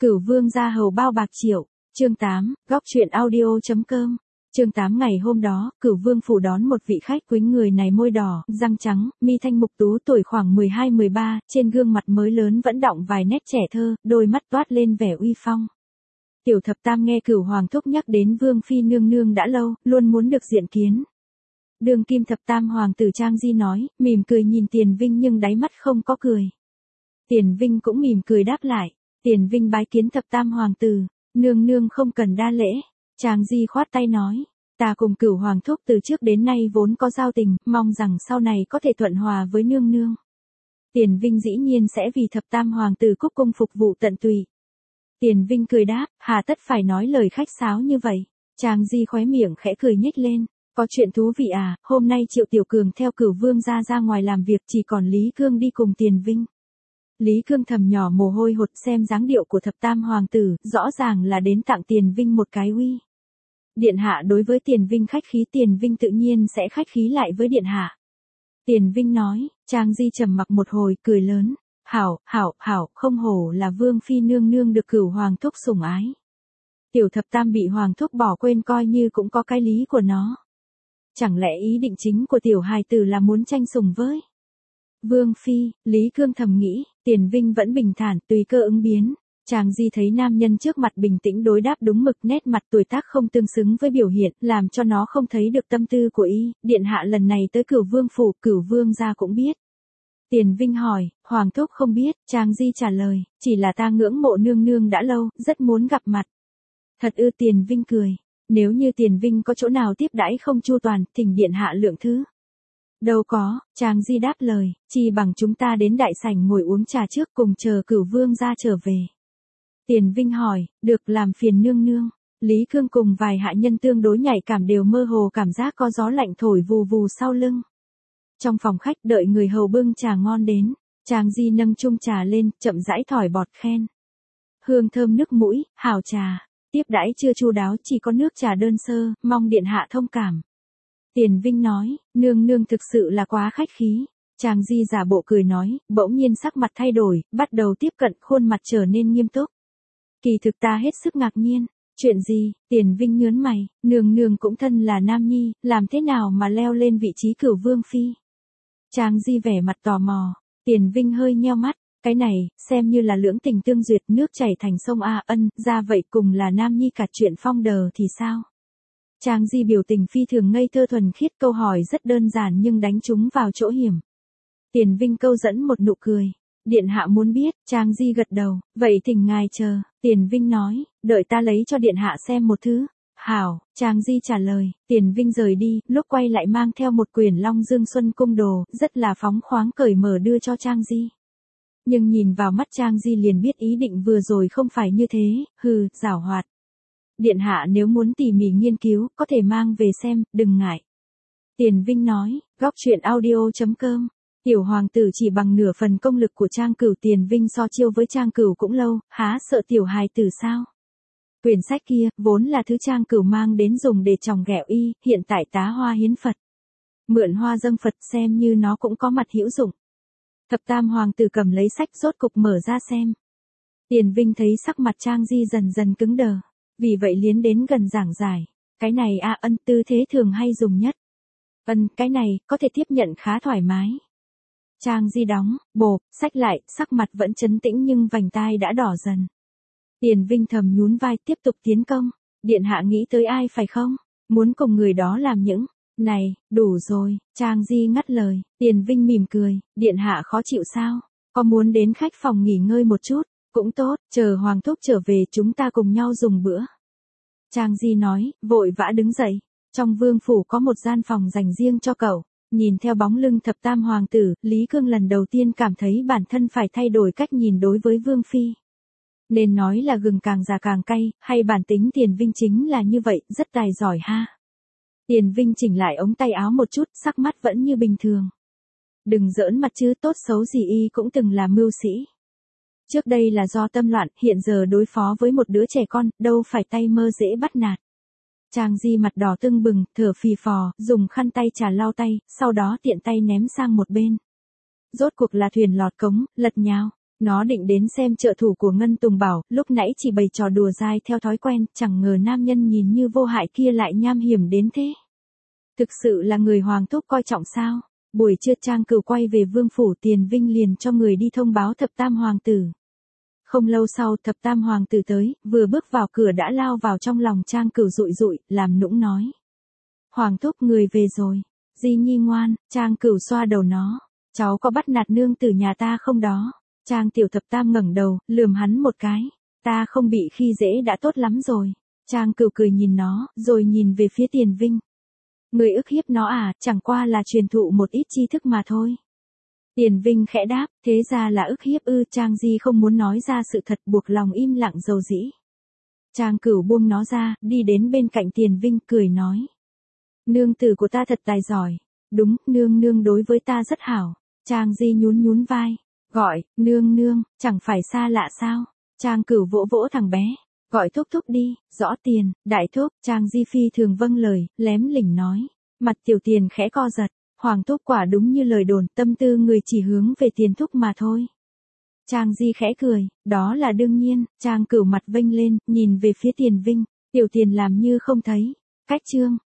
Cửu vương gia hầu bao bạc triệu. Chương 8, góc truyện audio.com. Chương 8 ngày hôm đó, Cửu vương phủ đón một vị khách quý, người này môi đỏ, răng trắng, mi thanh mục tú, tuổi khoảng 12-13, trên gương mặt mới lớn vẫn đọng vài nét trẻ thơ, đôi mắt toát lên vẻ uy phong. Tiểu thập tam nghe Cửu hoàng thúc nhắc đến vương phi nương nương đã lâu, luôn muốn được diện kiến. Đường kim thập tam hoàng tử Trang Di nói, mỉm cười nhìn Tiền Vinh nhưng đáy mắt không có cười. Tiền Vinh cũng mỉm cười đáp lại. Tiền Vinh bái kiến thập tam hoàng tử, nương nương không cần đa lễ. Trang Di khoát tay nói, ta cùng Cửu hoàng thúc từ trước đến nay vốn có giao tình, mong rằng sau này có thể thuận hòa với nương nương. Tiền Vinh dĩ nhiên sẽ vì thập tam hoàng tử cúc cung phục vụ tận tụy. Tiền Vinh cười đáp, hà tất phải nói lời khách sáo như vậy. Trang Di khóe miệng khẽ cười nhếch lên, có chuyện thú vị à, hôm nay Triệu Tiểu Cường theo Cửu vương ra ngoài làm việc, chỉ còn Lý Cương đi cùng Tiền Vinh. Lý Cương thầm nhỏ mồ hôi hột, xem dáng điệu của thập tam hoàng tử, rõ ràng là đến tặng Tiền Vinh một cái uy. Điện hạ đối với Tiền Vinh khách khí, Tiền Vinh tự nhiên sẽ khách khí lại với điện hạ. Tiền Vinh nói. Trang Di trầm mặc một hồi, cười lớn, hảo, không hổ là vương phi nương nương được Cửu hoàng thúc sủng ái. Tiểu thập tam bị hoàng thúc bỏ quên coi như cũng có cái lý của nó. Chẳng lẽ ý định chính của tiểu hài tử là muốn tranh sủng với vương phi? Lý Cương thầm nghĩ. Tiền Vinh vẫn bình thản, tùy cơ ứng biến. Trang Di thấy nam nhân trước mặt bình tĩnh đối đáp đúng mực, nét mặt tuổi tác không tương xứng với biểu hiện, làm cho nó không thấy được tâm tư của y. Điện hạ lần này tới Cửu vương phủ, Cửu vương gia cũng biết. Tiền Vinh hỏi, hoàng thúc không biết. Trang Di trả lời, chỉ là ta ngưỡng mộ nương nương đã lâu, rất muốn gặp mặt. Thật ư? Tiền Vinh cười. Nếu như Tiền Vinh có chỗ nào tiếp đãi không chu toàn, thỉnh điện hạ lượng thứ. Đâu có, Trang Di đáp lời, chi bằng chúng ta đến đại sảnh ngồi uống trà trước, cùng chờ Cửu vương ra trở về. Tiền Vinh hỏi, được, làm phiền nương nương. Lý Cương cùng vài hạ nhân tương đối nhạy cảm đều mơ hồ cảm giác có gió lạnh thổi vù vù sau lưng. Trong phòng khách đợi người hầu bưng trà ngon đến, Trang Di nâng chung trà lên, chậm rãi thổi bọt khen. Hương thơm nước mũi, hảo trà, tiếp đãi chưa chu đáo, chỉ có nước trà đơn sơ, mong điện hạ thông cảm. Tiền Vinh nói, nương nương thực sự là quá khách khí. Trang Di giả bộ cười nói, bỗng nhiên sắc mặt thay đổi, bắt đầu tiếp cận, khuôn mặt trở nên nghiêm túc. Kỳ thực ta hết sức ngạc nhiên. Chuyện gì? Tiền Vinh nhớn mày, nương nương cũng thân là nam nhi, làm thế nào mà leo lên vị trí Cửu vương phi? Trang Di vẻ mặt tò mò. Tiền Vinh hơi nheo mắt, cái này, xem như là lưỡng tình tương duyệt, nước chảy thành sông a. Ân, ra vậy cùng là nam nhi cả chuyện phong đờ thì sao? Trang Di biểu tình phi thường ngây thơ thuần khiết, câu hỏi rất đơn giản nhưng đánh trúng vào chỗ hiểm. Tiền Vinh câu dẫn một nụ cười. Điện hạ muốn biết? Trang Di gật đầu, vậy thỉnh ngài chờ. Tiền Vinh nói, đợi ta lấy cho điện hạ xem một thứ. Hảo, Trang Di trả lời. Tiền Vinh rời đi, lúc quay lại mang theo một quyển Long Dương Xuân Cung đồ, rất là phóng khoáng cởi mở đưa cho Trang Di. Nhưng nhìn vào mắt Trang Di liền biết ý định vừa rồi không phải như thế, hừ, giảo hoạt. Điện hạ nếu muốn tỉ mỉ nghiên cứu, có thể mang về xem, đừng ngại. Tiền Vinh nói. Góc truyện audio.com. Tiểu hoàng tử chỉ bằng nửa phần công lực của Trang Cửu. Tiền Vinh so chiêu với Trang Cửu cũng lâu, há sợ tiểu hài tử sao? Quyển sách kia, vốn là thứ Trang Cửu mang đến dùng để chòng ghẹo y, hiện tại tá hoa hiến Phật. Mượn hoa dâng Phật, xem như nó cũng có mặt hữu dụng. Thập tam hoàng tử cầm lấy sách rốt cục mở ra xem. Tiền Vinh thấy sắc mặt Trang Di dần dần cứng đờ. Vì vậy liến đến gần giảng giải. Cái này a. Ân, tư thế thường hay dùng nhất. Ân, cái này, có thể tiếp nhận khá thoải mái. Trang Di đóng, bộp, sách lại, sắc mặt vẫn trấn tĩnh nhưng vành tai đã đỏ dần. Tiền Vinh thầm nhún vai, tiếp tục tiến công. Điện hạ nghĩ tới ai phải không? Muốn cùng người đó làm những này, đủ rồi. Trang Di ngắt lời. Tiền Vinh mỉm cười, điện hạ khó chịu sao? Có muốn đến khách phòng nghỉ ngơi một chút? Cũng tốt, chờ hoàng thúc trở về chúng ta cùng nhau dùng bữa. Trang Di nói, vội vã đứng dậy. Trong vương phủ có một gian phòng dành riêng cho cậu. Nhìn theo bóng lưng thập tam hoàng tử, Lý Cương lần đầu tiên cảm thấy bản thân phải thay đổi cách nhìn đối với vương phi. Nên nói là gừng càng già càng cay, hay bản tính Tiền Vinh chính là như vậy, rất tài giỏi ha. Tiền Vinh chỉnh lại ống tay áo một chút, sắc mắt vẫn như bình thường. Đừng giỡn mặt chứ, tốt xấu gì y cũng từng là mưu sĩ. Trước đây là do tâm loạn, hiện giờ đối phó với một đứa trẻ con, đâu phải tay mơ dễ bắt nạt. Trang Di mặt đỏ tưng bừng, thở phì phò, dùng khăn tay trà lau tay, sau đó tiện tay ném sang một bên. Rốt cuộc là thuyền lọt cống, lật nhào. Nó định đến xem trợ thủ của Ngân Tùng Bảo, lúc nãy chỉ bày trò đùa dai theo thói quen, chẳng ngờ nam nhân nhìn như vô hại kia lại nham hiểm đến thế. Thực sự là người Hoàng thúc coi trọng sao? Buổi trưa Trang Cửu quay về vương phủ, Tiền Vinh liền cho người đi thông báo thập tam hoàng tử. Không lâu sau thập tam hoàng tử tới, vừa bước vào cửa đã lao vào trong lòng Trang Cửu rụi rụi, làm nũng nói. Hoàng thúc người về rồi. Di nhi ngoan. Trang Cửu xoa đầu nó. Cháu có bắt nạt nương tử nhà ta không đó? Trang tiểu thập tam ngẩng đầu, lườm hắn một cái. Ta không bị khi dễ đã tốt lắm rồi. Trang Cửu cười nhìn nó, rồi nhìn về phía Tiền Vinh. Người ức hiếp nó à, chẳng qua là truyền thụ một ít tri thức mà thôi. Tiền Vinh khẽ đáp, thế ra là ức hiếp ư? Trang Di không muốn nói ra sự thật, buộc lòng im lặng dầu dĩ. Trang Cửu buông nó ra, đi đến bên cạnh Tiền Vinh, cười nói. Nương tử của ta thật tài giỏi. Đúng, nương nương đối với ta rất hảo. Trang Di nhún nhún vai. Gọi, nương nương, chẳng phải xa lạ sao? Trang Cửu vỗ vỗ thằng bé. Gọi thúc thúc đi, rõ Tiền, đại thúc. Trang Di phi thường vâng lời, lém lỉnh nói. Mặt tiểu Tiền khẽ co giật. Hoàng thúc quả đúng như lời đồn, tâm tư người chỉ hướng về Tiền thúc mà thôi. Trang Di khẽ cười, đó là đương nhiên. Trang Cửu mặt vênh lên, nhìn về phía Tiền Vinh. Tiểu Tiền làm như không thấy. Cách chương.